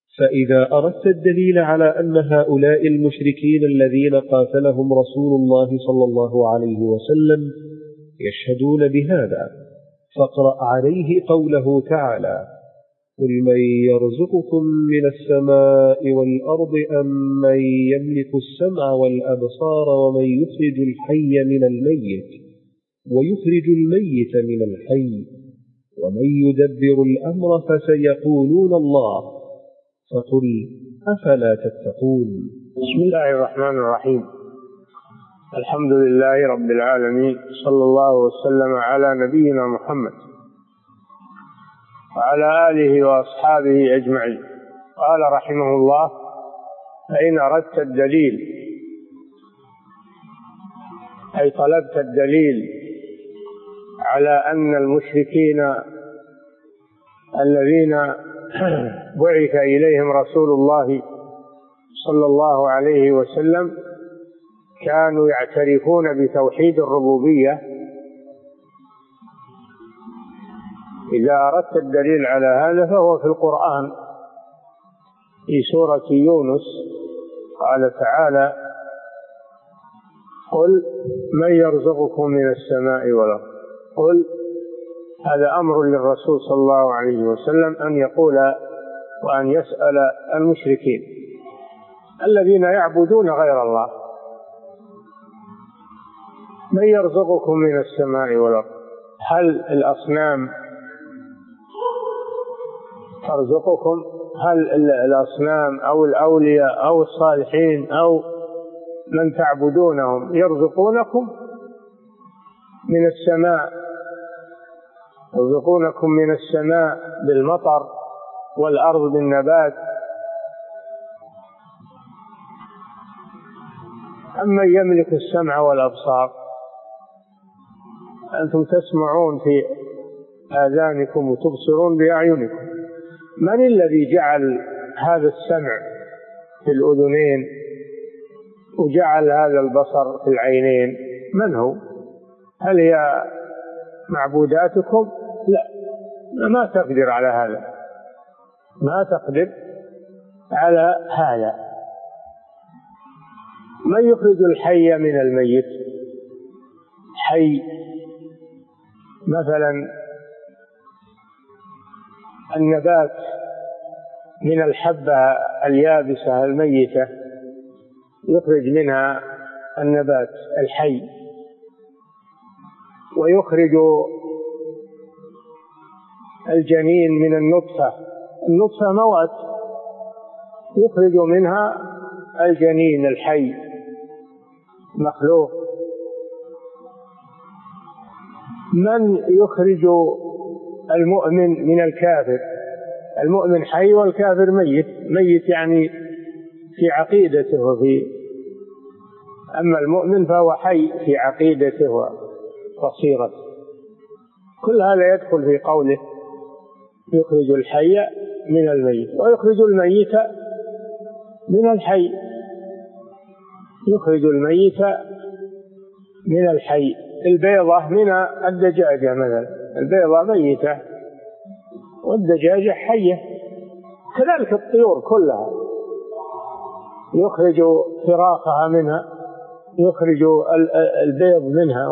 فإذا أردت الدليل على أن هؤلاء المشركين الذين قاتلهم رسول الله صلى الله عليه وسلم يشهدون بهذا، فاقرأ عليه قوله تعالى: قل من يرزقكم من السماء والأرض أم من يملك السمع والأبصار ومن يخرج الحي من الميت ويخرج الميت من الحي ومن يدبر الأمر فسيقولون الله فقل أفلا تتقون. بسم الله الرحمن الرحيم. الحمد لله رب العالمين، صلى الله وسلم على نبينا محمد وعلى آله وأصحابه أجمعين. قال رحمه الله: فإن أردت الدليل أي طلبت الدليل على أن المشركين الذين بعث إليهم رسول الله صلى الله عليه وسلم كانوا يعترفون بتوحيد الربوبية، إذا أردت الدليل على هذا فهو في القرآن في سورة يونس. قال تعالى: قل من يرزقكم من السماء والأرض. قل، هذا أمر للرسول صلى الله عليه وسلم أن يقول وأن يسأل المشركين الذين يعبدون غير الله: من يرزقكم من السماء والأرض؟ هل الأصنام ترزقكم؟ هل الأصنام أو الأولياء أو الصالحين أو من تعبدونهم يرزقونكم من السماء؟ يرزقونكم من السماء بالمطر والأرض بالنبات، أما يملك السمع والأبصار؟ أنتم تسمعون في آذانكم وتبصرون بأعينكم. من الذي جعل هذا السمع في الأذنين وجعل هذا البصر في العينين؟ من هو؟ هل هي معبوداتكم؟ لا، ما تقدر على هذا، ما تقدر على هذا. من يخرج الحي من الميت؟ حي مثلا النبات من الحبة اليابسة الميتة يخرج منها النبات الحي، ويخرج الجنين من النطفة موات يخرج منها الجنين الحي مخلوق. من يخرج المؤمن من الكافر؟ المؤمن حي والكافر ميت. ميت يعني في عقيدته أما المؤمن فهو حي في عقيدته وبصيرته. كل هذا يدخل في قوله: يخرج الحي من الميت ويخرج الميت من الحي. يخرج الميت من الحي. البيضة من الدجاجة مثلا، البيضة ميتة والدجاجة حية. كذلك الطيور كلها يخرج فراخها منها، يخرج البيض منها،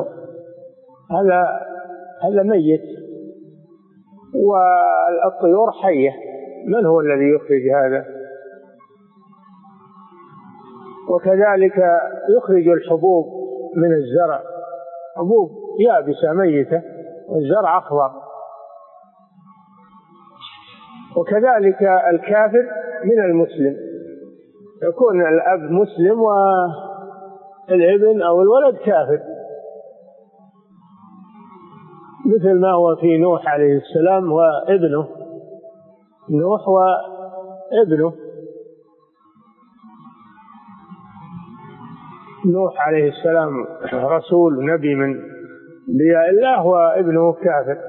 هذا ميت، والطيور حية. من هو الذي يخرج هذا؟ وكذلك يخرج الحبوب من الزرع، حبوب يابسة ميتة والزرع أخضر. وكذلك الكافر من المسلم، يكون الأب مسلم والابن أو الولد كافر، مثل ما هو في نوح عليه السلام وابنه، نوح وابنه. نوح عليه السلام رسول نبي من انبياء الله، وابنه كافر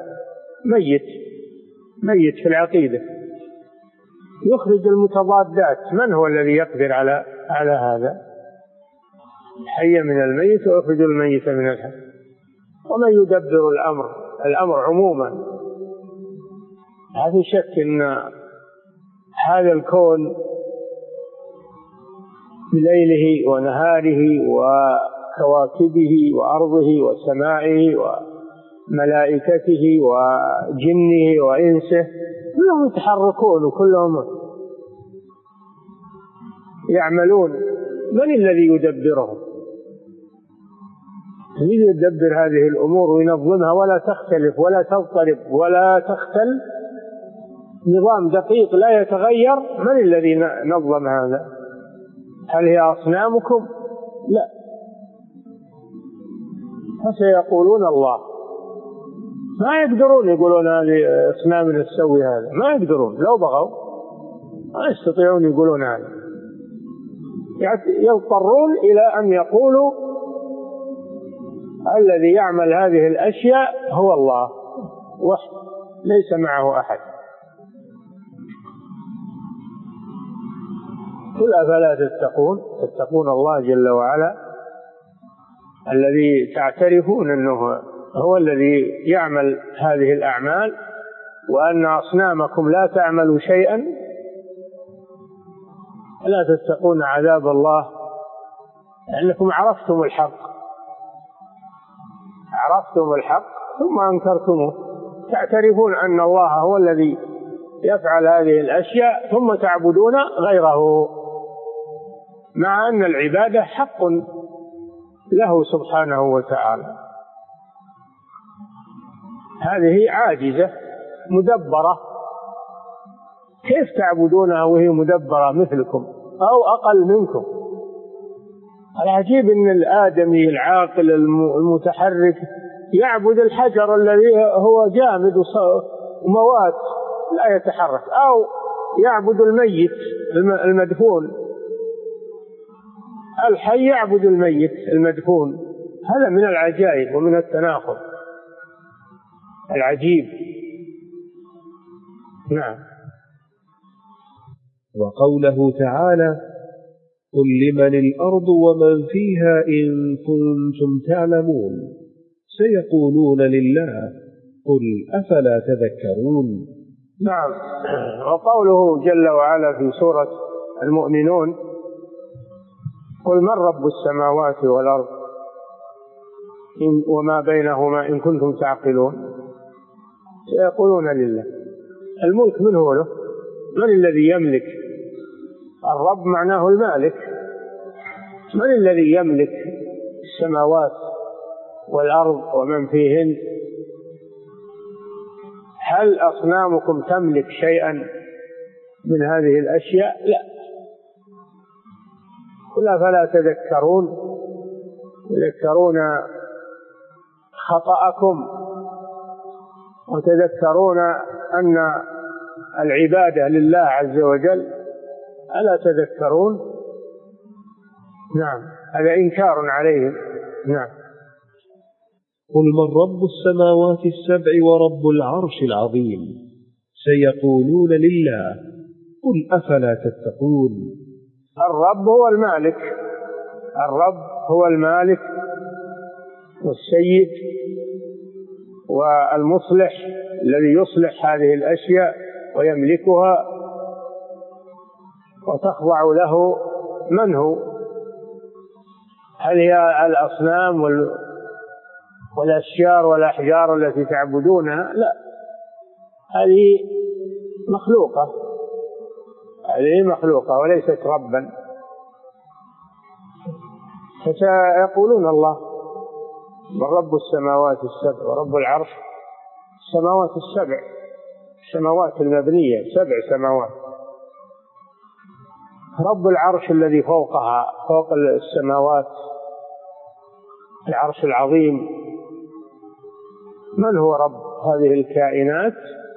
ميت في العقيدة. يخرج المتضادات. من هو الذي يقدر على هذا؟ الحي من الميت ويخرج الميت من الحي. ومن يدبر الأمر عموما. لا في شك أن هذا الكون بليله ونهاره وكواكبه وأرضه وسمائه وملائكته وجنه وإنسه كلهم يتحركون وكلهم يعملون. من الذي يدبرهم؟ الذي يدبر هذه الأمور وينظمها ولا تختلف ولا تضطرب ولا تختل، نظام دقيق لا يتغير. من الذي نظم هذا؟ هل هي أصنامكم؟ لا. فسيقولون الله. ما يقدرون يقولون هذه أصنامنا تسوي هذا، ما يقدرون، لو بغوا ما يستطيعون يقولون هذا. يضطرون إلى أن يقولوا الذي يعمل هذه الأشياء هو الله وحده، ليس معه أحد. قل أفلا تتقون الله جل وعلا الذي تعترفون أنه هو الذي يعمل هذه الأعمال، وأن أصنامكم لا تعمل شيئا. ألا تتقون عذاب الله لأنكم عرفتم الحق ثم أنكرتموه. تعترفون أن الله هو الذي يفعل هذه الأشياء ثم تعبدون غيره، مع أن العبادة حق له سبحانه وتعالى. هذه عاجزة مدبرة، كيف تعبدونها وهي مدبرة مثلكم أو أقل منكم؟ العجيب أن الآدمي العاقل المتحرك يعبد الحجر الذي هو جامد وموات لا يتحرك، أو يعبد الميت المدفون. الحي يعبد الميت المدفون. هذا من العجائب ومن التناقض العجيب. نعم. وقوله تعالى: قل لمن الأرض ومن فيها إن كنتم تعلمون سيقولون لله قل أفلا تذكرون. نعم. وقوله جل وعلا في سورة المؤمنون: قل من رب السماوات والأرض وما بينهما إن كنتم تعقلون سيقولون لله. الملك من هو له؟ من الذي يملك؟ الرب معناه المالك. من الذي يملك السماوات والأرض ومن فيهن؟ هل أصنامكم تملك شيئا من هذه الأشياء؟ لا. قل أفلا تذكرون خطأكم وتذكرون أن العبادة لله عز وجل، ألا تذكرون؟ نعم، هذا إنكار عليهم. نعم. قل من رب السماوات السبع ورب العرش العظيم سيقولون لله قل أفلا تتقون. الرب هو المالك، الرب هو المالك والسيد والمصلح الذي يصلح هذه الأشياء ويملكها وتخضع له. من هو؟ هل هي الأصنام والأشجار والأحجار التي تعبدونها؟ لا، هذه مخلوقة وليست ربا. فسيقولون الله من رب السماوات السبع ورب العرش. السماوات السبع، السماوات المبنية 7 سماوات. رب العرش الذي فوقها، فوق السماوات، العرش العظيم. من هو رب هذه الكائنات؟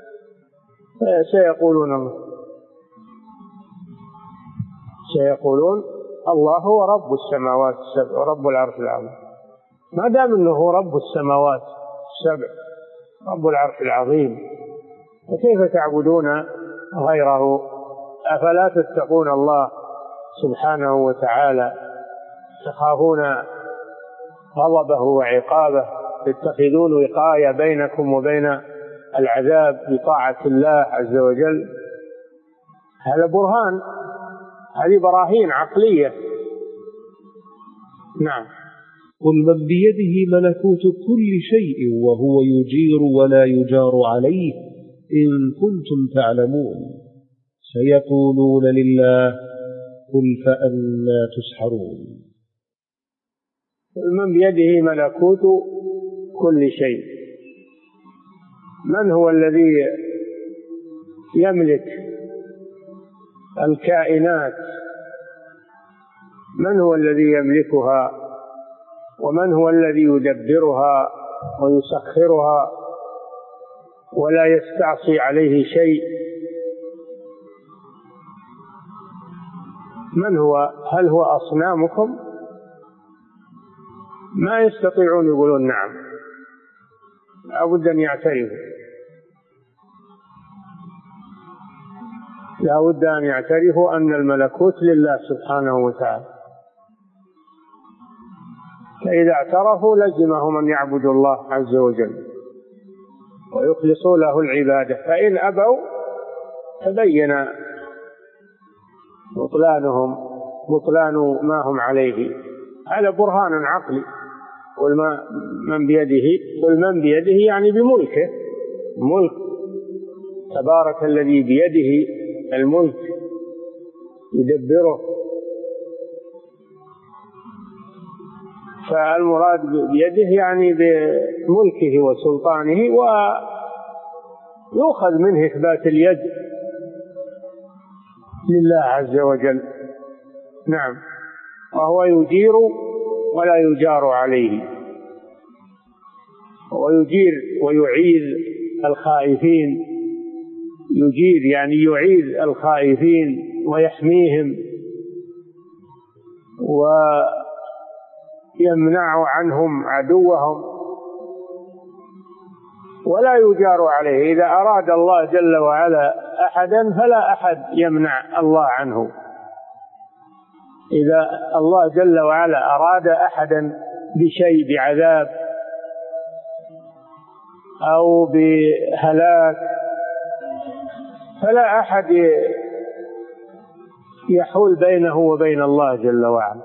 سيقولون الله هو رب السماوات السبع ورب العرش العظيم. ما دام انه هو رب السماوات السبع رب العرش العظيم، فكيف تعبدون غيره؟ أفلا تتقون الله سبحانه وتعالى، تخافون غضبه وعقابه، تتخذون وقاية بينكم وبين العذاب بطاعة الله عز وجل؟ هذا برهان، هذه براهين عقلية. نعم. قل من بيده ملكوت كل شيء وهو يجير ولا يجار عليه إن كنتم تعلمون سيقولون لله قل فأنى تسحرون. قل من بيده ملكوت كل شيء، من هو الذي يملك الكائنات؟ من هو الذي يملكها؟ ومن هو الذي يدبرها ويسخرها ولا يستعصي عليه شيء؟ من هو؟ هل هو أصنامكم؟ ما يستطيعون يقولون نعم، لابد أن يعترفوا، لابد أن يعترفوا أن الملكوت لله سبحانه وتعالى. فإذا اعترفوا لزمهم أن يعبدوا الله عز وجل ويخلصوا له العبادة، فإن أبوا تبين بطلان ما هم عليه. هذا برهان عقلي. قل من بيده يعني بملكه، ملك تبارك الذي بيده الملك يدبره. فالمراد بيده يعني بملكه وسلطانه، ويؤخذ منه إثبات اليد لله عز وجل. نعم. وهو يجير ولا يجار عليه، ويجير ويعيذ الخائفين. يجير يعني يعيذ الخائفين ويحميهم ويمنع عنهم عدوهم، ولا يجار عليه. إذا أراد الله جل وعلا أحدا فلا أحد يمنع الله عنه. إذا الله جل وعلا أراد أحدا بشيء، بعذاب أو بهلاك، فلا أحد يحول بينه وبين الله جل وعلا.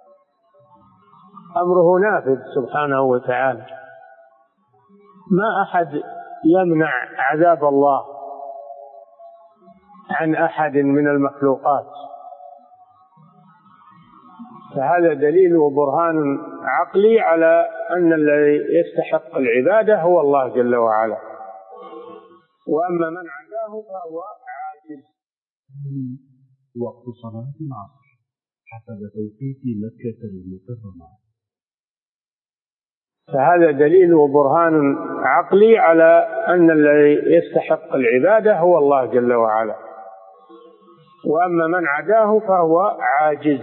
أمره نافذ سبحانه وتعالى. ما أحد يمنع عذاب الله عن أحد من المخلوقات. فهذا دليل وبرهان عقلي على أن الذي يستحق العبادة هو الله جل وعلا، وأما من عداه فهو عاجز. وقت صلاة العصر حسب توقيت مكة المكرمة. فهذا دليل وبرهان عقلي على أن الذي يستحق العبادة هو الله جل وعلا، وأما من عداه فهو عاجز،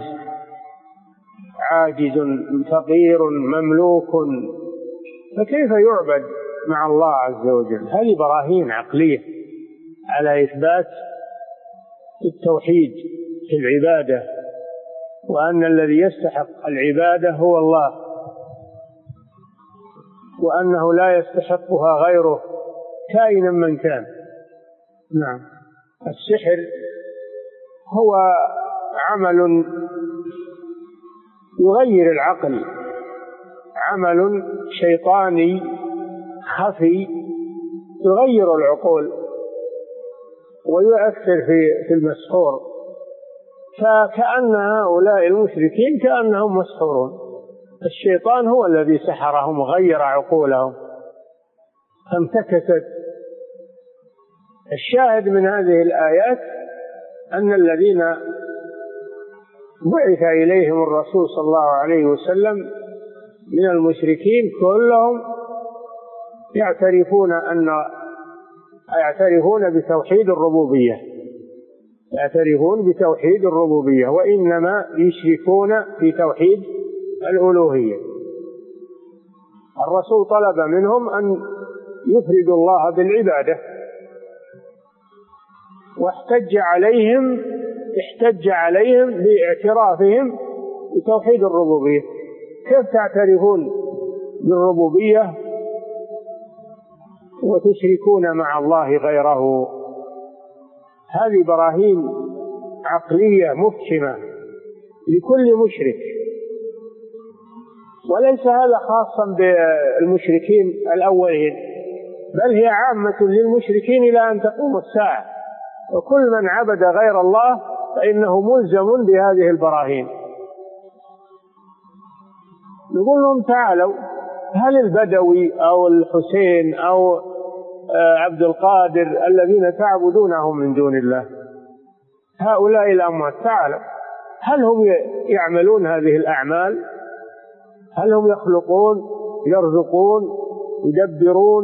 عاجز فقير مملوك، فكيف يعبد مع الله عز وجل؟ هذه براهين عقلية على إثبات التوحيد في العبادة، وأن الذي يستحق العبادة هو الله، وأنه لا يستحقها غيره كائنا من كان. نعم. السحر هو عمل يغير العقل، عمل شيطاني خفي يغير العقول ويؤثر في المسحور، فكأن هؤلاء المشركين كأنهم مسحورون. الشيطان هو الذي سحرهم وغير عقولهم فانتكست. الشاهد من هذه الآيات أن الذين بعث إليهم الرسول صلى الله عليه وسلم من المشركين كلهم يعترفون بتوحيد الربوبية، يعترفون بتوحيد الربوبية، وإنما يشركون في توحيد الألوهية. الرسول طلب منهم أن يفردوا الله بالعبادة، واحتج عليهم باعترافهم بتوحيد الربوبية. كيف تعترفون بالربوبية وتشركون مع الله غيره؟ هذه براهين عقلية مفحمة لكل مشرك، وليس هذا خاصا بالمشركين الأولين، بل هي عامة للمشركين إلى أن تقوم الساعة، وكل من عبد غير الله فإنه ملزم بهذه البراهين. نقول لهم تعالوا، هل البدوي أو الحسين أو عبد القادر الذين تعبدونهم من دون الله، هؤلاء الأموات، تعالوا، هل هم يعملون هذه الأعمال؟ هل هم يخلقون، يرزقون، يدبرون،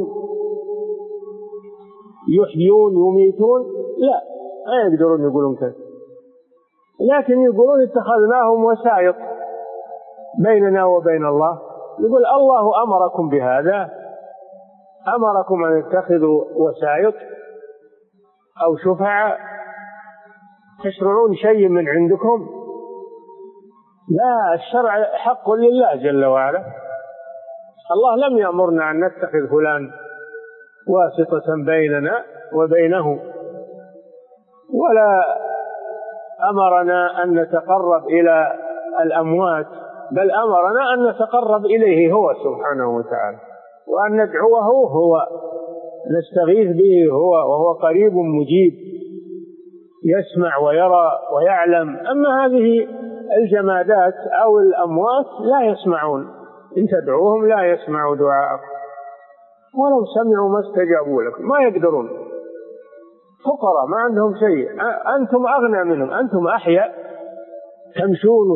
يحيون، يميتون؟ لا، ما يقدرون يقولون كذا، لكن يقولون اتخذناهم وسائط بيننا وبين الله. يقول الله أمركم بهذا؟ أمركم أن تتخذوا وسائط أو شفعاء تشرعون شيء من عندكم؟ لا، الشرع حق لله جل وعلا. الله لم يأمرنا أن نتخذ فلان واسطة بيننا وبينه، ولا أمرنا أن نتقرب إلى الأموات، بل أمرنا أن نتقرب إليه هو سبحانه وتعالى، وأن ندعوه هو، نستغيث به هو، وهو قريب مجيب يسمع ويرى ويعلم. أما هذه الجمادات أو الأموات لا يسمعون، إن تدعوهم لا يسمعوا دعاءكم، ولو سمعوا ما استجابوا لكم، ما يقدرون، فقراء ما عندهم شيء، أنتم أغنى منهم، أنتم أحياء تمشون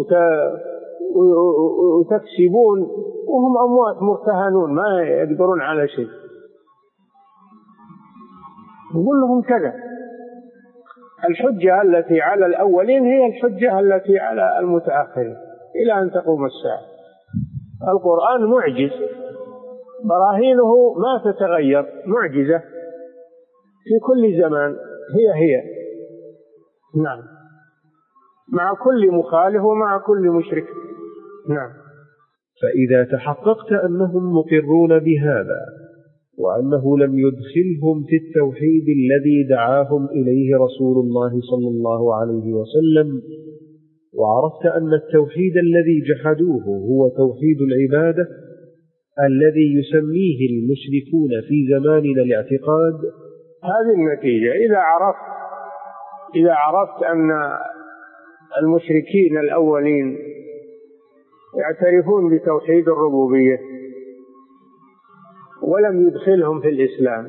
وتكسبون، وهم أموات مرتهنون ما يقدرون على شيء. نقول لهم كذا. الحجة التي على الأولين هي الحجة التي على المتأخرين إلى أن تقوم الساعة. القرآن معجز، براهينه ما تتغير، معجزة في كل زمان، هي نعم، مع كل مخالف ومع كل مشرك. نعم. فإذا تحققت أنهم مقرون بهذا، وأنه لم يدخلهم في التوحيد الذي دعاهم إليه رسول الله صلى الله عليه وسلم، وعرفت أن التوحيد الذي جحدوه هو توحيد العبادة الذي يسميه المشركون في زماننا الاعتقاد، هذه النتيجة. إذا عرفت أن المشركين الأولين يعترفون بتوحيد الربوبية ولم يدخلهم في الإسلام،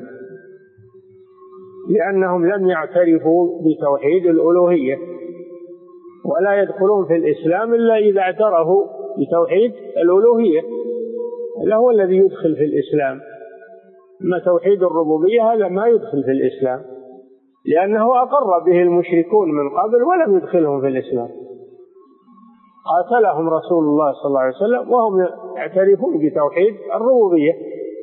لأنهم لم يعترفوا بتوحيد الألوهية، ولا يدخلون في الإسلام إلا إذا اعترفوا بتوحيد الألوهية، هذا هو الذي يدخل في الإسلام. أما توحيد الربوبية هذا ما يدخل في الإسلام، لأنه أقر به المشركون من قبل ولم يدخلهم في الإسلام، قاتلهم رسول الله صلى الله عليه وسلم وهم يعترفون بتوحيد الربوبية.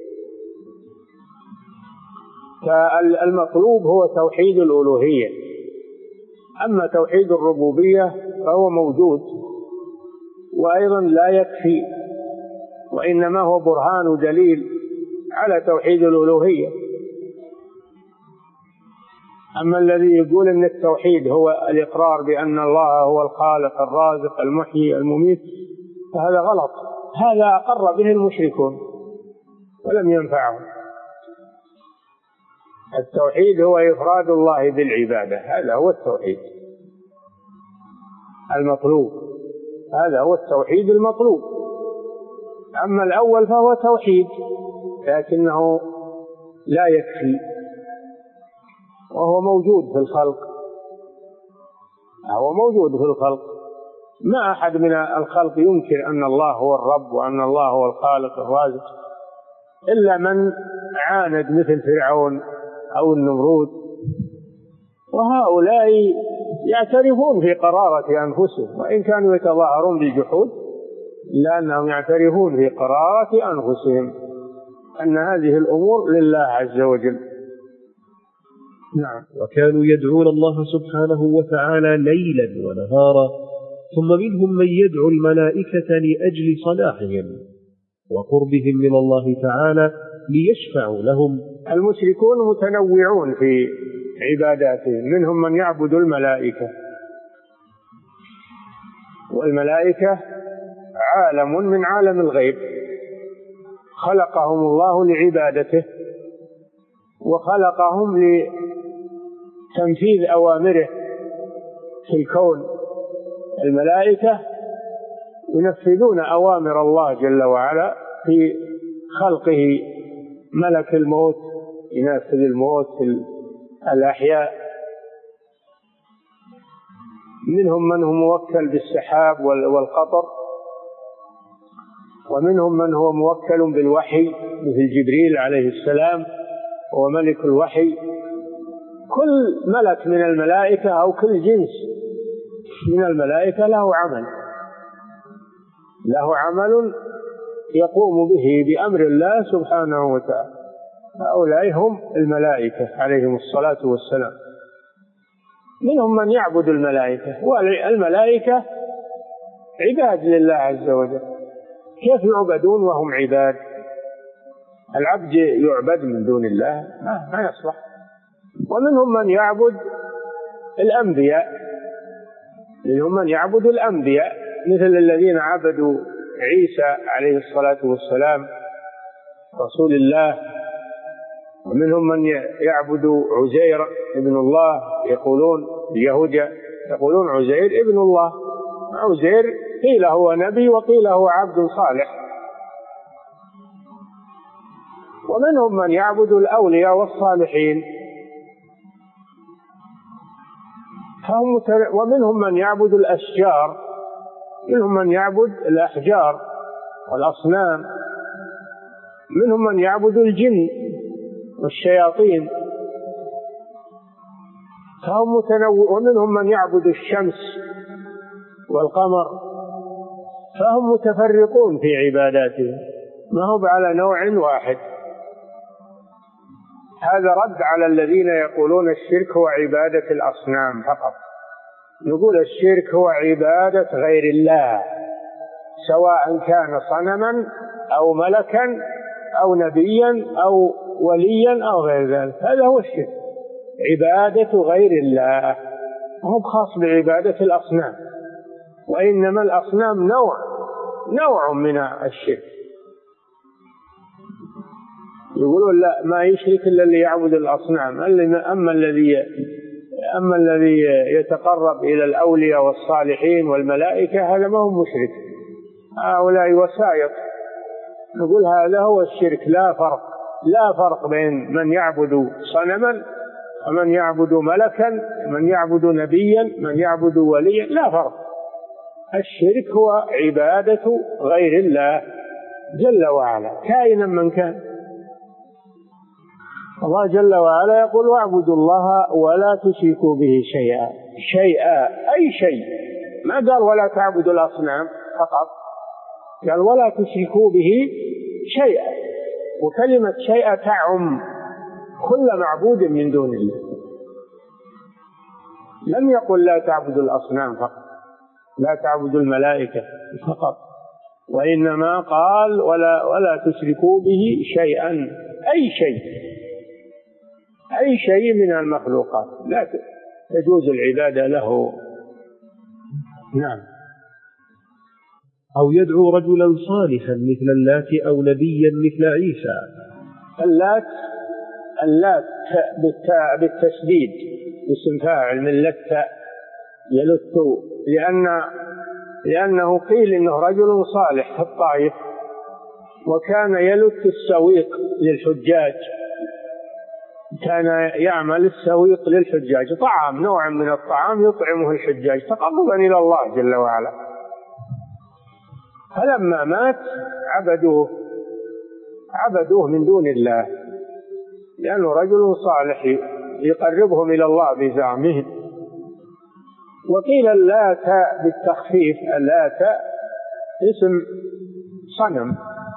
فالمطلوب هو توحيد الألوهية، أما توحيد الربوبية فهو موجود وأيضا لا يكفي، وإنما هو برهان ودليل على توحيد الألوهية. أما الذي يقول أن التوحيد هو الإقرار بأن الله هو الخالق الرازق المحيي المميت فهذا غلط، هذا أقر به المشركون ولم ينفعهم. التوحيد هو إفراد الله بالعبادة، هذا هو التوحيد المطلوب، هذا هو التوحيد المطلوب. أما الأول فهو توحيد لكنه لا يكفي، وهو موجود في الخلق، هو موجود في الخلق. ما أحد من الخلق ينكر أن الله هو الرب وأن الله هو الخالق الرازق إلا من عاند مثل فرعون أو النمرود، وهؤلاء يعترفون في قرارة أنفسهم، وإن كانوا يتظاهرون بالجحود لأنهم يعترفون في قرارة أنفسهم أن هذه الأمور لله عز وجل. نعم. وكانوا يدعون الله سبحانه وتعالى ليلا ونهارا، ثم منهم من يدعو الملائكة لأجل صلاحهم وقربهم من الله تعالى ليشفعوا لهم. المشركون متنوعون في عباداتهم. منهم من يعبد الملائكة، والملائكة عالم من عالم الغيب، خلقهم الله لعبادته وخلقهم لتنفيذ أوامره في الكون. الملائكة ينفذون أوامر الله جل وعلا في خلقه. ملك الموت ينفذ الموت في الأحياء. منهم من هو موكل بالسحاب والقطر، ومنهم من هو موكل بالوحي مثل جبريل عليه السلام هو ملك الوحي. كل ملك من الملائكة أو كل جنس من الملائكة له عمل يقوم به بأمر الله سبحانه وتعالى. هؤلاء هم الملائكة عليهم الصلاة والسلام. منهم من يعبد الملائكة، والملائكة عباد لله عز وجل. كيف يعبدون وهم عباد؟ العبد يعبد من دون الله ما يصلح. ومنهم من يعبد الأنبياء، مثل الذين عبدوا عيسى عليه الصلاة والسلام رسول الله. ومنهم من يعبد عزير ابن الله، يقولون اليهود يقولون عزير ابن الله. عزير قيل هو نبي وقيل هو عبد صالح. ومنهم من يعبد الأولياء والصالحين، ومنهم من يعبد الأشجار، منهم من يعبد الأحجار والأصنام، منهم من يعبد الجن والشياطين فهم متنوع. ومنهم من يعبد الشمس والقمر، فهم متفرقون في عباداتهم، ما هو على نوع واحد. هذا رد على الذين يقولون الشرك هو عبادة الأصنام فقط. نقول الشرك هو عبادة غير الله، سواء كان صنما أو ملكا أو نبيا أو وليا أو غير ذلك. هذا هو الشرك، عبادة غير الله، هو خاص بعبادة الأصنام. وإنما الأصنام نوع من الشرك. يقولون لا، ما يشرك إلا اللي يعبد الأصنام. أما الذي يتقرب إلى الأولياء والصالحين والملائكة هذا ما هو مشرك، هؤلاء وسائط. نقول هذا هو الشرك. لا فرق بين من يعبد صنما ومن يعبد ملكا، من يعبد نبيا، من يعبد وليا، لا فرق. الشرك هو عبادة غير الله جل وعلا كائنا من كان. الله جل وعلا يقول واعبدوا الله ولا تشركوا به شيئا أي شيء. ما قال ولا تعبدوا الأصنام فقط، قال ولا تشركوا به شيئا. وكلمة شيئا تعم كل معبود من دون الله. لم يقل لا تعبدوا الأصنام فقط، لا تعبدوا الملائكة فقط، وإنما قال ولا تشركوا به شيئا أي شيء من المخلوقات لا تجوز العبادة له. نعم. أو يدعو رجلا صالحا مثل اللات أو نبيا مثل عيسى. اللات بالتشديد اسم فاعل من لت يلت، لأنه قيل إنه رجل صالح في الطائف، وكان يلت السويق للحجاج، كان يعمل السويق للحجاج، طعام نوع من الطعام يطعمه الحجاج تقربا إلى الله جل وعلا. فلما مات عبدوه من دون الله، لأنه رجل صالح يقربهم إلى الله بزعمهم. وقيل اللات بالتخفيف، اللات اسم صنم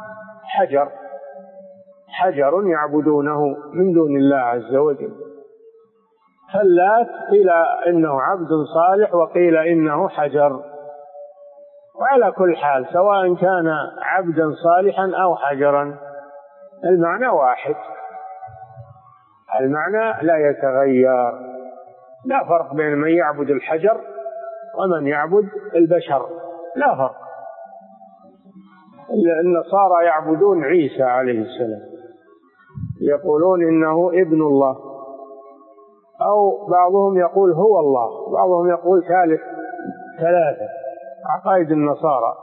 حجر يعبدونه من دون الله عز وجل. فاللات قيل إنه عبد صالح وقيل إنه حجر، وعلى كل حال سواء كان عبدا صالحا أو حجرا المعنى واحد. المعنى لا يتغير. لا فرق بين من يعبد الحجر ومن يعبد البشر، لا فرق. النصارى يعبدون عيسى عليه السلام، يقولون إنه ابن الله، أو بعضهم يقول هو الله، بعضهم يقول ثالث ثلاثة. عقائد النصارى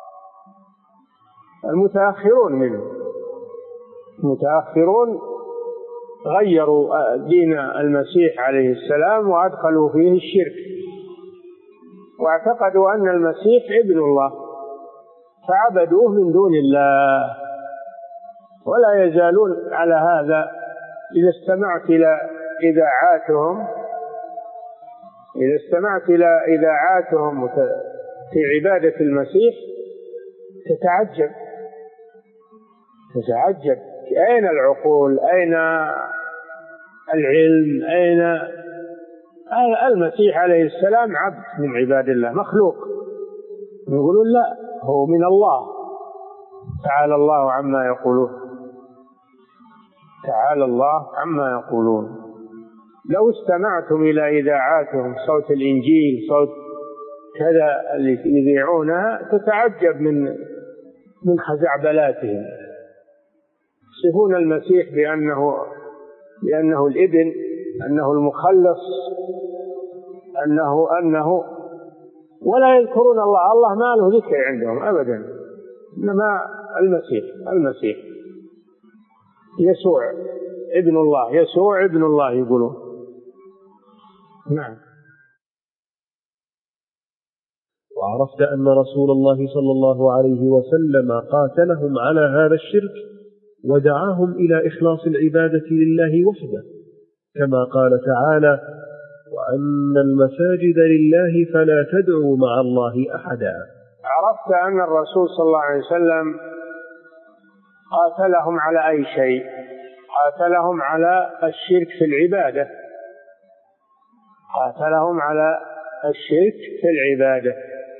المتأخرون منه، المتأخرون غيروا دين المسيح عليه السلام وأدخلوا فيه الشرك، واعتقدوا أن المسيح ابن الله فعبدوه من دون الله، ولا يزالون على هذا. إذا استمعت إلى إذاعاتهم في عبادة المسيح تتعجب أين العقول، أين العلم، أين المسيح عليه السلام عبد من عباد الله مخلوق. يقولون لا، هو من الله، تعالى الله عما يقولون، تعالى الله عما يقولون. لو استمعتم إلى إذاعاتهم، صوت الإنجيل، صوت كذا اللي يذيعونها، تتعجب من خزعبلاتهم. يصفون المسيح بأنه الابن، أنه المخلص، أنه ولا يذكرون الله. الله ما له ذكر عندهم أبدا، إنما المسيح يسوع ابن الله، يسوع ابن الله يقولون. نعم. وعرفت أن رسول الله صلى الله عليه وسلم قاتلهم على هذا الشرك ودعاهم إلى إخلاص العبادة لله وحده، كما قال تعالى: وأن المساجد لله فلا تدعوا مع الله أحدا. عرفت أن الرسول صلى الله عليه وسلم قاتلهم على أي شيء؟ قاتلهم على الشرك في العبادة، قاتلهم على الشرك في العبادة.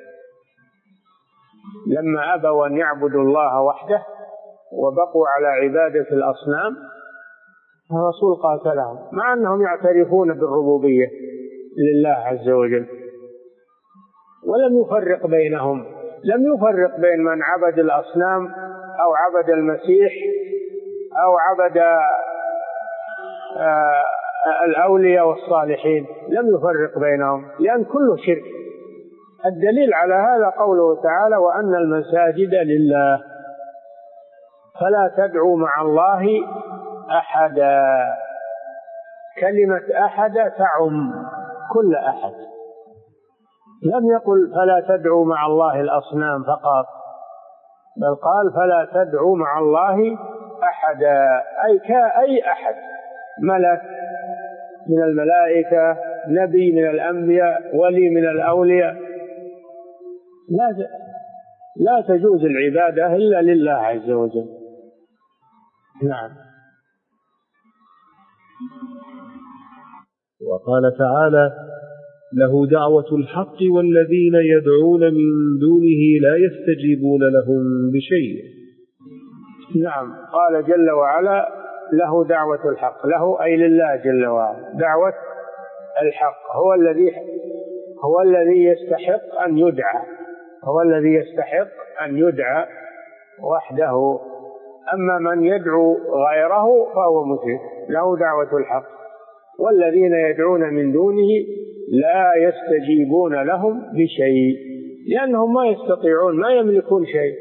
لما أبوا أن يعبدوا الله وحده وبقوا على عبادة الأصنام، الرسول قاتلهم، مع أنهم يعترفون بالربوبية لله عز وجل، ولم يفرق بينهم، لم يفرق بين من عبد الأصنام أو عبد المسيح أو عبد الأولياء والصالحين، لم يفرق بينهم، لأن كله شرك. الدليل على هذا قوله تعالى: وأن المساجد لله فلا تدعوا مع الله أحدا. كلمة أحد تعم كل أحد، لم يقل فلا تدعوا مع الله الأصنام فقط، بل قال فلا تدعوا مع الله أحدا، أي كأي أحد، ملك من الملائكة، نبي من الأنبياء، ولي من الأولياء. لا تجوز العبادة إلا لله عز وجل. نعم. وقال تعالى: له دعوة الحق والذين يدعون من دونه لا يستجيبون لهم بشيء. نعم. قال جل وعلا: له دعوة الحق، له أي لله جل وعلا دعوة الحق، هو الذي يستحق أن يدعى، هو الذي يستحق أن يدعى وحده. أما من يدعو غيره فهو مشرك. له دعوة الحق والذين يدعون من دونه لا يستجيبون لهم بشيء، لأنهم ما يستطيعون، ما يملكون شيء.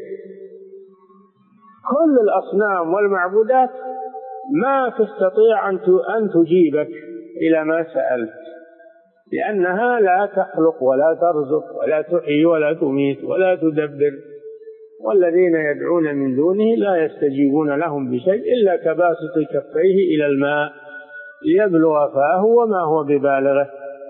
كل الأصنام والمعبودات ما تستطيع أن تجيبك إلى ما سألت، لأنها لا تخلق ولا ترزق ولا تحيي ولا تميت ولا تدبر. والذين يدعون من دونه لا يستجيبون لهم بشيء إلا كباسط كفيه إلى الماء ليبلغ فاه وما هو ببالغه.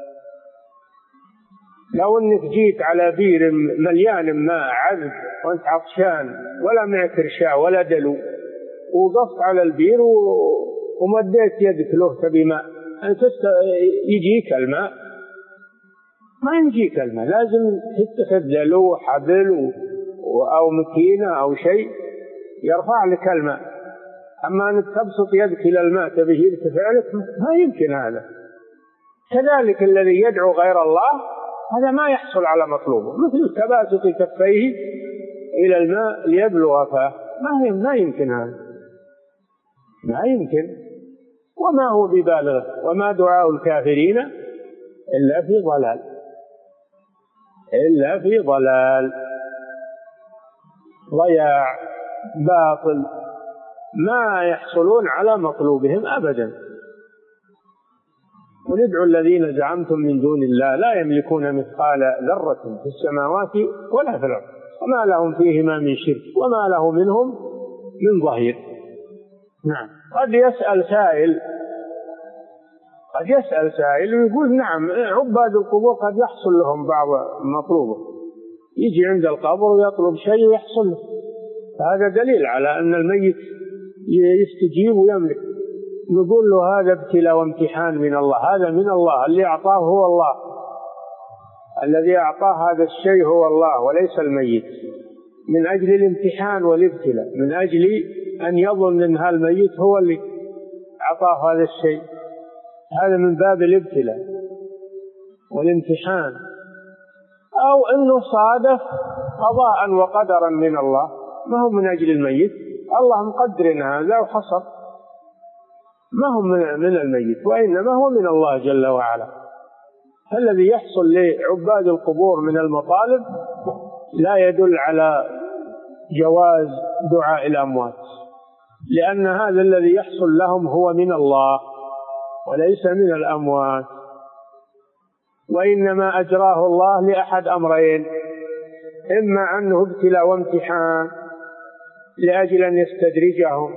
لو أنك جيت على بير مليان ماء عذب وأنت عطشان ولا معك رشاء ولا دلو، ووقفت على البير ومديت يدك له تبي ماء، يجيك الماء؟ ما يجيك الماء، لازم تتخذ دلو، حبل أو مكينة أو شيء يرفع لك الماء. أما أنك تبسط يدك إلى الماء تبيه يرتفع لك، ما يمكن هذا. كذلك الذي يدعو غير الله هذا ما يحصل على مطلوبه، مثل تباسط كفيه إلى الماء ليبلغ فاه، ما يمكن هذا، ما يمكن. وما هو ببالغ، وما دعاء الكافرين إلا في ضلال، إلا في ضلال، ضياع، باطل، ما يحصلون على مطلوبهم أبدا. وندعو الذين زعمتم من دون الله لا يملكون مثقال ذرة في السماوات ولا في الأرض وما لهم فيهما من شرك وما له منهم من ظهير. نعم. قد يسأل سائل ويقول نعم عباد القبور قد يحصل لهم بعض مطلوبه، يجي عند القبر ويطلب شيء ويحصل له، هذا دليل على أن الميت يستجيب ويملك. نقول له هذا ابتلاء وامتحان من الله، هذا من الله، اللي أعطاه هو الله، الذي أعطاه هذا الشيء هو الله وليس الميت، من أجل الامتحان والابتلاء، من أجل أن يظن أن هالميت هو اللي أعطاه هذا الشيء، هذا من باب الابتلاء والامتحان. أو أنه صادف قضاء وقدرا من الله، ما هو من أجل الميت، الله مقدر هذا وحصل، ما هو من الميت وإنما هو من الله جل وعلا. فالذي يحصل لعباد القبور من المطالب لا يدل على جواز دعاء الأموات، لأن هذا الذي يحصل لهم هو من الله وليس من الأموات، وإنما أجراه الله لأحد أمرين: إما أنه ابتلاء وامتحان لأجل أن يستدرجهم،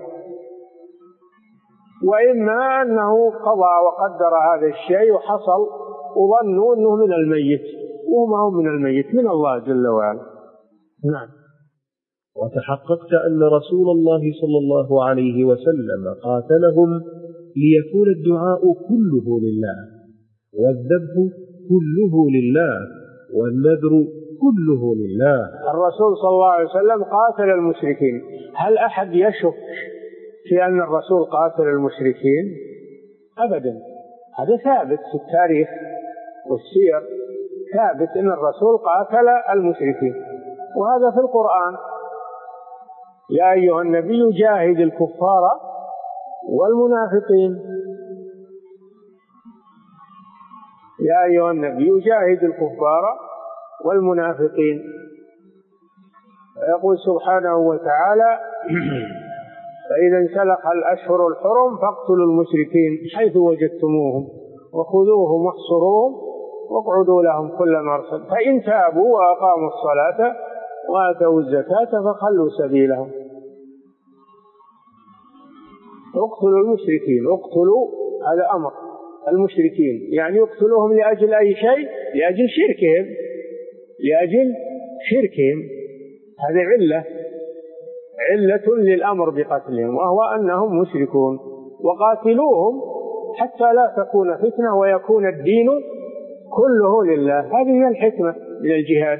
وإما أنه قضى وقدر هذا الشيء وحصل وظنوا أنه من الميت وما هو من الميت، من الله جل وعلا. نعم. وتحققت أن رسول الله صلى الله عليه وسلم قاتلهم ليكون الدعاء كله لله، والذبح كله لله، والنذر كله لله. الرسول صلى الله عليه وسلم قاتل المشركين. هل أحد يشك في أن الرسول قاتل المشركين؟ أبدا، هذا ثابت في التاريخ والسير، ثابت أن الرسول قاتل المشركين، وهذا في القرآن: يا أيها النبي جاهد الكفار والمنافقين. يا أيها النبي جاهد الكفار والمنافقين. يقول سبحانه وتعالى: فإذا انسلخ الأشهر الحرم فاقتلوا المشركين حيث وجدتموهم وخذوهم واحصروهم واقعدوا لهم كل مرصد فإن تابوا وأقاموا الصلاة وآتوا الزكاة فخلوا سبيلهم. اقتلوا المشركين، اقتلوا هذا أمر المشركين، يعني يقتلوهم لأجل أي شيء؟ لأجل شركهم، لأجل شركهم. هذه علة للأمر بقتلهم، وهو أنهم مشركون. وقاتلوهم حتى لا تكون فتنة ويكون الدين كله لله. هذه هي الحكمة من الجهاد،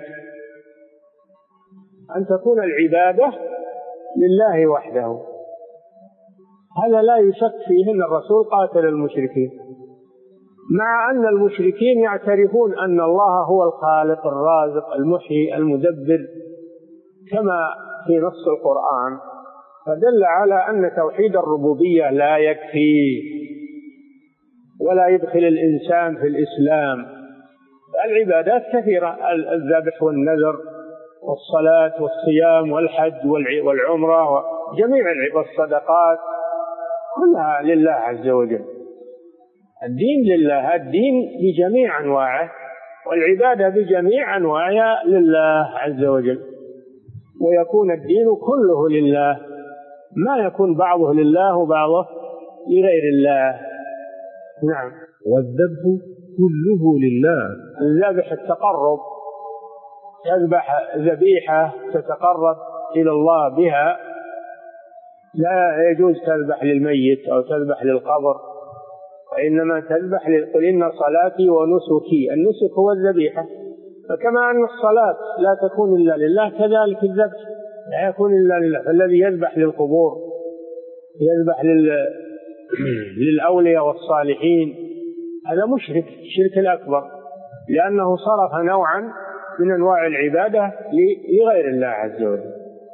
أن تكون العبادة لله وحده. هذا لا يشك فيه أن الرسول قاتل المشركين، مع أن المشركين يعترفون أن الله هو الخالق الرازق المحيي المدبر كما في نص القرآن، فدل على أن توحيد الربوبية لا يكفي ولا يدخل الإنسان في الإسلام. العبادات كثيرة: الذبح والنذر والصلاة والصيام والحج والعمرة وجميع والصدقات كلها لله عز وجل. الدين لله، الدين بجميع أنواعه، والعبادة بجميع أنواعها لله عز وجل، ويكون الدين كله لله، ما يكون بعضه لله وبعضه لغير الله. نعم. والذبح كله لله. الذبح التقرب، تذبح ذبيحة تتقرب إلى الله بها، لا يجوز تذبح للميت أو تذبح للقبر، وإنما تذبح قل إن صلاتي ونسكي. النسك هو الذبيحة، فكما أن الصلاة لا تكون إلا لله كذلك الذبح لا يكون إلا لله. فالذي يذبح للقبور يذبح للأولياء والصالحين، هذا مشرك الشرك الأكبر، لأنه صرف نوعا من أنواع العبادة لغير الله عز وجل.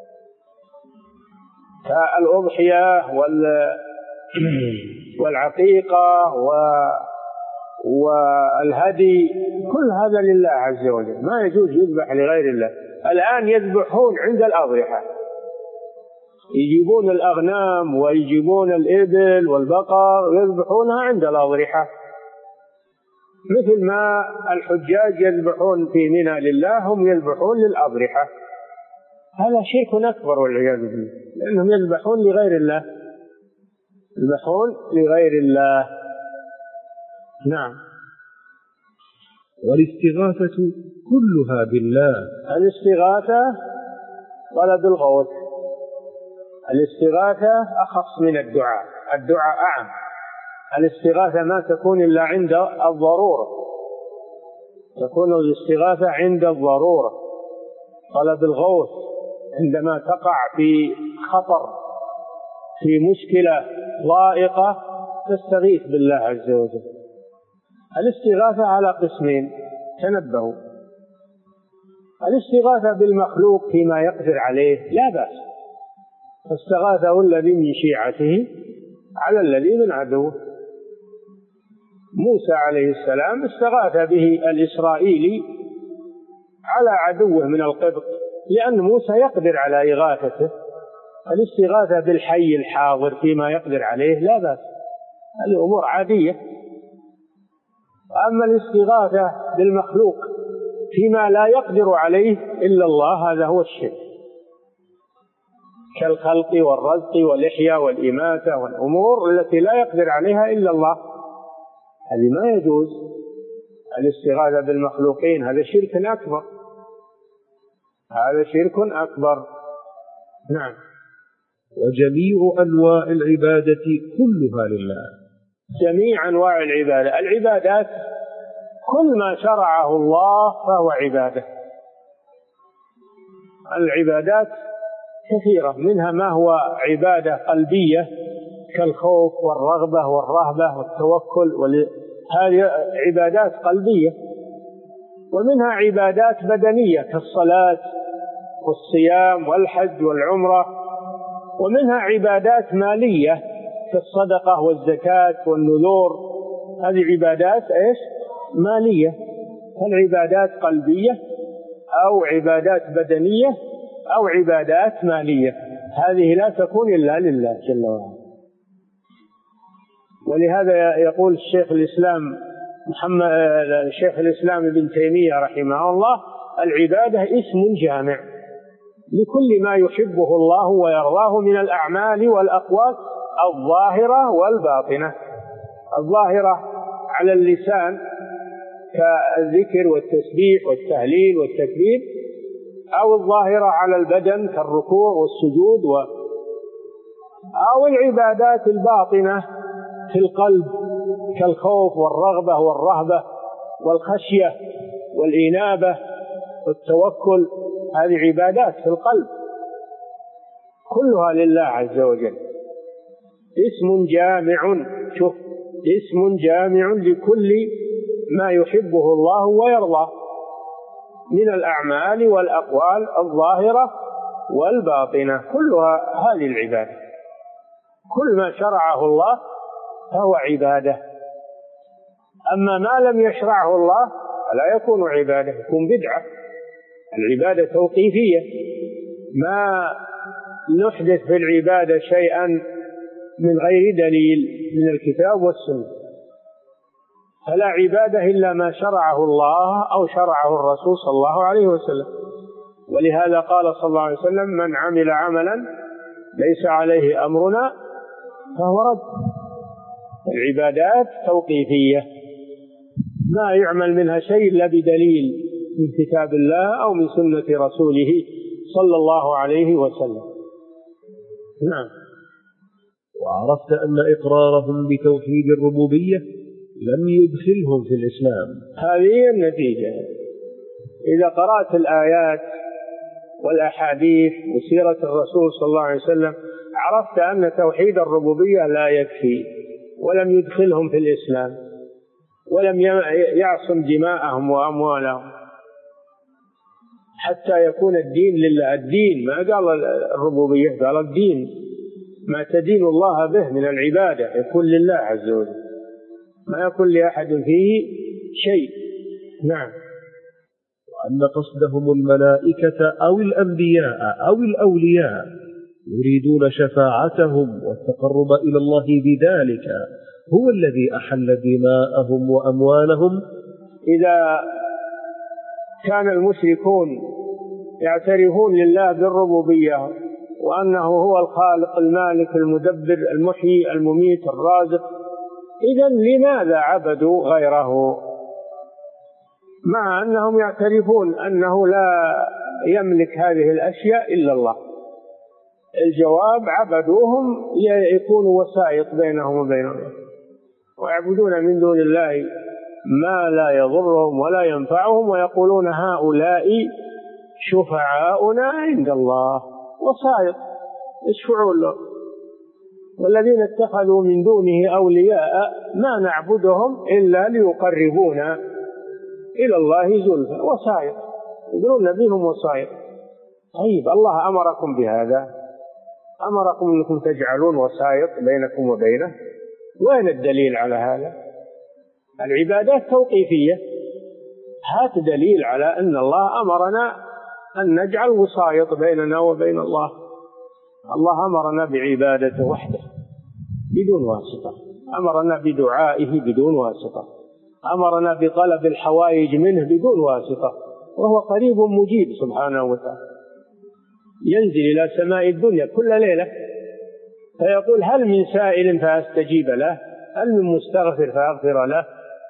فالأضحية والعقيقة والهدي كل هذا لله عز وجل، ما يجوز يذبح لغير الله. الآن يذبحون عند الأضرحة، يجيبون الأغنام ويجيبون الإبل والبقر ويذبحونها عند الأضرحة، مثل ما الحجاج يذبحون في منى لله هم يذبحون للأضرحة. هذا شرك أكبر والعياذ بالله، لأنهم يذبحون لغير الله، يذبحون لغير الله. نعم. والاستغاثة كلها بالله. الاستغاثة طلب الغوث، الاستغاثة أخص من الدعاء، الدعاء أعم. الاستغاثة ما تكون إلا عند الضرورة، تكون الاستغاثة عند الضرورة. طلب الغوث عندما تقع في خطر، في مشكلة ضائقة، تستغيث بالله عز وجل. الاستغاثة على قسمين، تنبهوا. الاستغاثة بالمخلوق فيما يقدر عليه لا بأس، فاستغاثه الذي من شيعته على الذي من عدوه. موسى عليه السلام استغاث به الإسرائيلي على عدوه من القبط، لأن موسى يقدر على إغاثته. الاستغاثة بالحي الحاضر فيما يقدر عليه لا بأس، الأمور عادية. أما الاستغاثة بالمخلوق فيما لا يقدر عليه إلا الله، هذا هو الشرك، كالخلق والرزق والإحياء والإماتة والأمور التي لا يقدر عليها إلا الله، هذه ما يجوز. الاستغاثة بالمخلوقين هذا شرك أكبر، هذا شرك أكبر. نعم. وجميع أنواع العبادة كلها لله. جميع أنواع العبادة، العبادات كل ما شرعه الله فهو عبادة. العبادات كثيرة، منها ما هو عبادة قلبية كالخوف والرغبة والرهبة والتوكل، هذه عبادات قلبية. ومنها عبادات بدنية كالصلاة والصيام والحج والعمرة. ومنها عبادات مالية كالصدقة والزكاة والنذور، هذه عبادات مالية. فالعبادات قلبية أو عبادات بدنية أو عبادات مالية، هذه لا تكون إلا لله جل وعلا. ولهذا يقول الشيخ الإسلام ابن تيمية رحمه الله: العبادة اسم جامع لكل ما يحبه الله ويرضاه من الأعمال والأقوال الظاهرة والباطنة. الظاهرة على اللسان كالذكر والتسبيح والتهليل والتكبير، أو الظاهرة على البدن كالركوع والسجود، أو العبادات الباطنة في القلب كالخوف والرغبة والرهبة والخشية والإنابة والتوكل، هذه عبادات في القلب كلها لله عز وجل. اسم جامع، شوف، اسم جامع لكل ما يحبه الله ويرضى من الأعمال والأقوال الظاهرة والباطنة، كلها هذه العبادة. كل ما شرعه الله فهو عبادة. أما ما لم يشرعه الله فلا يكون عبادة، يكون بدعة. العبادة توقيفية، ما نحدث في العبادة شيئا من غير دليل من الكتاب والسنة، فلا عبادة إلا ما شرعه الله أو شرعه الرسول صلى الله عليه وسلم. ولهذا قال صلى الله عليه وسلم: من عمل عملا ليس عليه أمرنا فهو رد. العبادات توقيفية، ما يعمل منها شيء إلا بدليل من كتاب الله أو من سنة رسوله صلى الله عليه وسلم. نعم. وعرفت أن إقرارهم بتوحيد الربوبية لم يدخلهم في الإسلام. هذه النتيجة. إذا قرأت الآيات والأحاديث وسيرة الرسول صلى الله عليه وسلم عرفت أن توحيد الربوبية لا يكفي، ولم يدخلهم في الإسلام، ولم يعصم دماءهم وأموالهم حتى يكون الدين لله. الدين ما قال الربوبية، قال الدين، ما تدين الله به من العبادة يكون لله عز وجل، ما يكون لأحد فيه شيء. نعم. وأن قصدهم الملائكة أو الأنبياء أو الأولياء يريدون شفاعتهم والتقرب إلى الله بذلك هو الذي أحل دماءهم وأموالهم. إذا كان المشركون يعترفون لله بالربوبية وأنه هو الخالق المالك المدبر المحيي المميت الرازق، إذن لماذا عبدوا غيره مع أنهم يعترفون أنه لا يملك هذه الأشياء إلا الله؟ الجواب: عبدوهم يكونوا وسائط بينهم وبين الله، ويعبدون من دون الله ما لا يضرهم ولا ينفعهم، ويقولون هؤلاء شفعاؤنا عند الله، وسائط يشفعون له. والذين اتخذوا من دونه أولياء ما نعبدهم إلا ليقربونا إلى الله زلفى، وسائط يقولون بهم وسائط. طيب الله أمركم بهذا، أمركم أنكم تجعلون وسائط بينكم وبينه، وين الدليل على هذا؟ العبادات توقيفية، هات دليل على أن الله أمرنا أن نجعل وسائط بيننا وبين الله. الله أمرنا بعبادته وحده بدون واسطة، أمرنا بدعائه بدون واسطة، أمرنا بطلب الحوائج منه بدون واسطة، وهو قريب مجيب سبحانه وتعالى. ينزل إلى سماء الدنيا كل ليلة فيقول: هل من سائل فأستجيب له؟ هل من مستغفر فأغفر له؟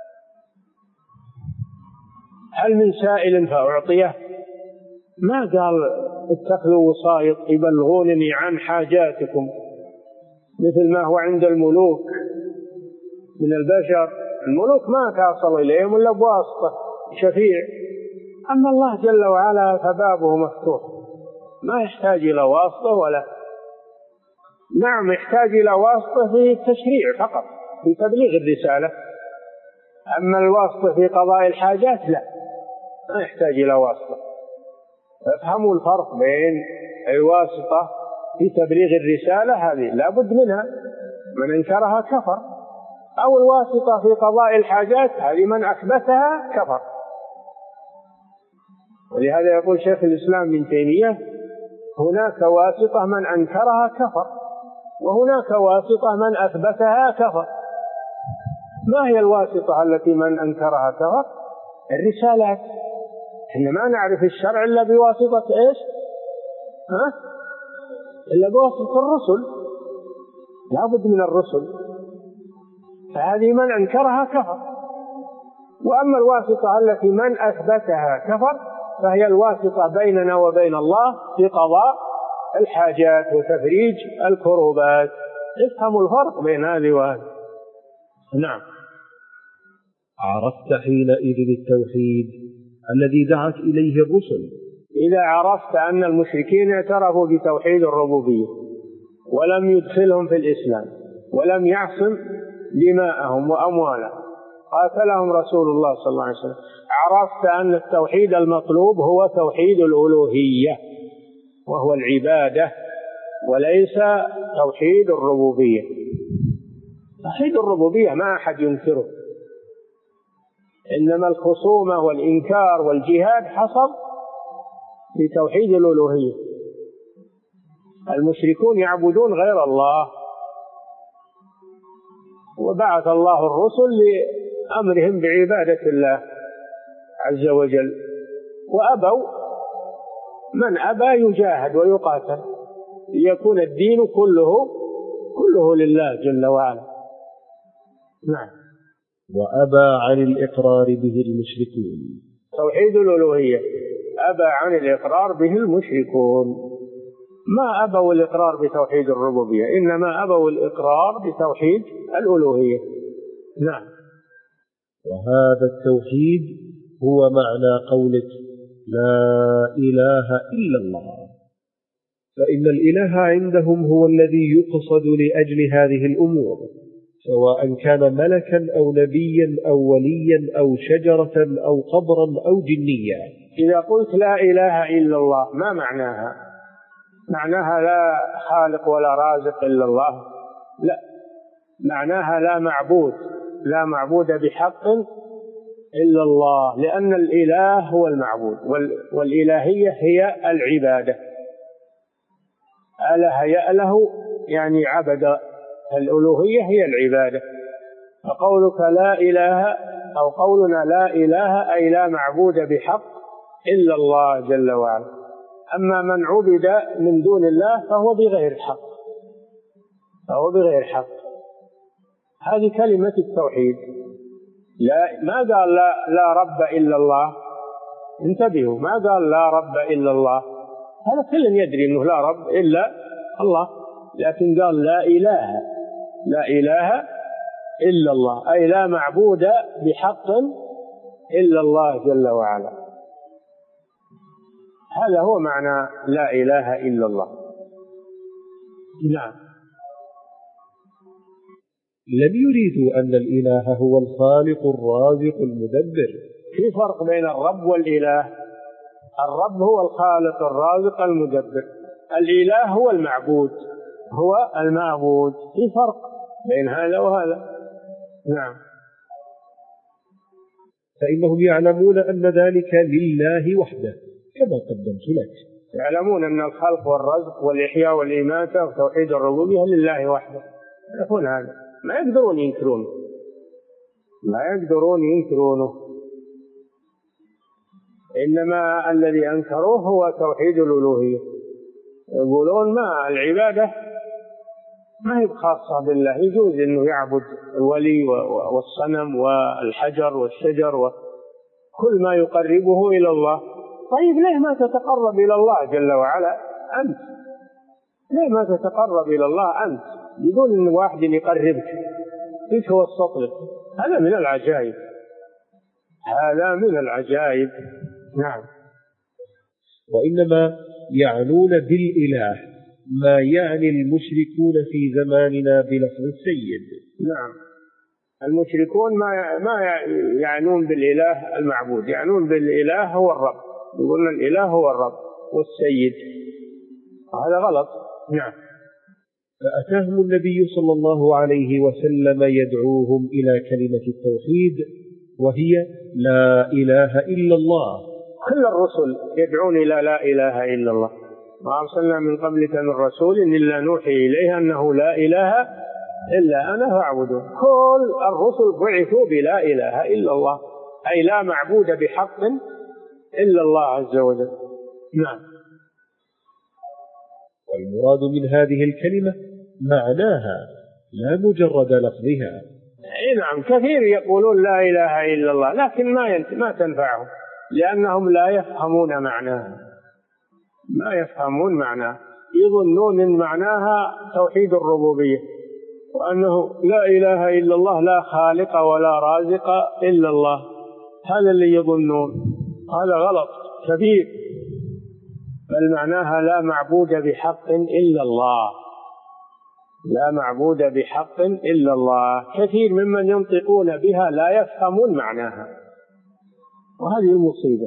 هل من سائل فأعطيه؟ ما قال اتخذوا وسائط يبلغونني عن حاجاتكم مثل ما هو عند الملوك من البشر. الملوك ما تصل إليهم إلا بواسطة شفيع، أما الله جل وعلا فبابه مفتوح، ما يحتاج إلى واسطة ولا. نعم يحتاج إلى واسطة في التشريع فقط، في تبليغ الرسالة، أما الواسطة في قضاء الحاجات لا، ما يحتاج إلى واسطة. فافهموا الفرق بين الواسطة في تبليغ الرسالة، هذه لا بد منها، من انكرها كفر، أو الواسطة في قضاء الحاجات، هذه من أثبتها كفر. ولهذا يقول شيخ الإسلام ابن تيمية: هناك واسطة من أنكرها كفر، وهناك واسطة من أثبتها كفر. ما هي الواسطة التي من أنكرها كفر؟ الرسالات. إحنا ما نعرف الشرع إلا بواسطة إيش؟ إلا بواسطة الرسل، لا بد من الرسل، فهذه من أنكرها كفر. وأما الواسطة التي من أثبتها كفر فهي الواسطة بيننا وبين الله في قضاء الحاجات وتفريج الكروبات. افهموا الفرق بين هذه وهذه. نعم. عرفت حينئذ التوحيد الذي دعت إليه الرسل. إذا عرفت أن المشركين اعترفوا بتوحيد الربوبية ولم يدخلهم في الإسلام ولم يعصم دماءهم وأموالهم، قاتلهم رسول الله صلى الله عليه وسلم، عرفت أن التوحيد المطلوب هو توحيد الألوهية وهو العبادة، وليس توحيد الربوبية. توحيد الربوبية ما أحد ينكره، إنما الخصومة والإنكار والجهاد حصل في توحيد الألوهية. المشركون يعبدون غير الله، وبعث الله الرسل لأمرهم بعبادة الله عز وجل، وأبوا، من أبى يجاهد ويقاتل ليكون الدين كله لله جل وعلا. نعم. وأبى عن الإقرار به المشركون. توحيد الألوهية أبى عن الإقرار به المشركون، ما أبوا الإقرار بتوحيد الربوبية، إنما أبوا الإقرار بتوحيد الألوهية. نعم. وهذا التوحيد هو معنى قولك لا إله إلا الله. فإن الإله عندهم هو الذي يقصد لأجل هذه الأمور، سواء كان ملكا أو نبيا أو وليا أو شجرة أو قبرا أو جنيا. إذا قلت لا إله إلا الله ما معناها؟ معناها لا خالق ولا رازق إلا الله؟ لا، معناها لا معبود بحق إلا الله، لأن الإله هو المعبود، والإلهية هي العبادة. أله يأله يعني عبد، الألوهية هي العبادة. فقولك لا إله أو قولنا لا إله أي لا معبود بحق إلا الله جل وعلا. أما من عبد من دون الله فهو بغير حق، هذه كلمة التوحيد. ما قال لا رب إلا الله، انتبهوا، ما قال لا رب إلا الله، هذا كل يدري أنه لا رب إلا الله، لكن قال لا إله إلا الله أي لا معبود بحق إلا الله جل وعلا. هذا هو معنى لا إله إلا الله. نعم. لم يريدوا أن الإله هو الخالق الرازق المدبر. في فرق بين الرب والإله. الرب هو الخالق الرازق المدبر، الإله هو المعبود، في فرق بين هذا وهذا. نعم. فإنهم يعلمون أن ذلك لله وحده كما قدمت لك. يعلمون أن الخلق والرزق والإحياء والإماتة وتوحيد الربوبية لله وحده، يقول هذا ما يقدرون ينكرونه، إنما الذي أنكروه هو توحيد الألوهية. يقولون ما العبادة ما هي خاصة بالله، يجوز أنه يعبد الولي والصنم والحجر والشجر وكل ما يقربه إلى الله. طيب ليه ما تتقرب إلى الله جل وعلا أنت؟ بدون أن واحد يقربك يتوسط لك؟ هذا من العجائب. نعم. وإنما يعنون بالإله ما يعني المشركون في زماننا بلفظ السيد. نعم، المشركون ما يعنون بالإله المعبود، يعنون بالإله هو الرب، يقولون الإله هو الرب والسيد، هذا غلط. نعم. فأتاهم النبي صلى الله عليه وسلم يدعوهم إلى كلمة التوحيد، وهي لا إله إلا الله. كل الرسل يدعون إلى لا إله إلا الله، ما أرسلنا من قبلك من رسول إلا نوحي إليه أنه لا إله إلا أنا فاعبدون. كل الرسل بعثوا بلا إله إلا الله، أي لا معبود بحق إلا الله عز وجل. نعم. والمراد من هذه الكلمة معناها لا مجرد لفظها. نعم، كثير يقولون لا إله إلا الله لكن ما تنفعهم، لأنهم لا يفهمون معناها، يظنون أن معناها توحيد الربوبية، وأنه لا إله إلا الله لا خالق ولا رازق إلا الله، هذا اللي يظنون، هذا غلط كبير، بل معناها لا معبود بحق إلا الله. كثير ممن ينطقون بها لا يفهمون معناها، وهذه المصيبة.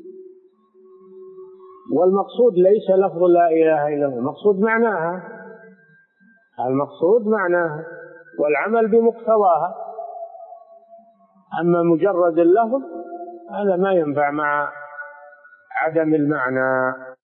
والمقصود ليس لفظ لا إله إلا الله، المقصود معناها والعمل بمقتضاها. أما مجرد اللفظ هذا ما ينفع مع عدم المعنى.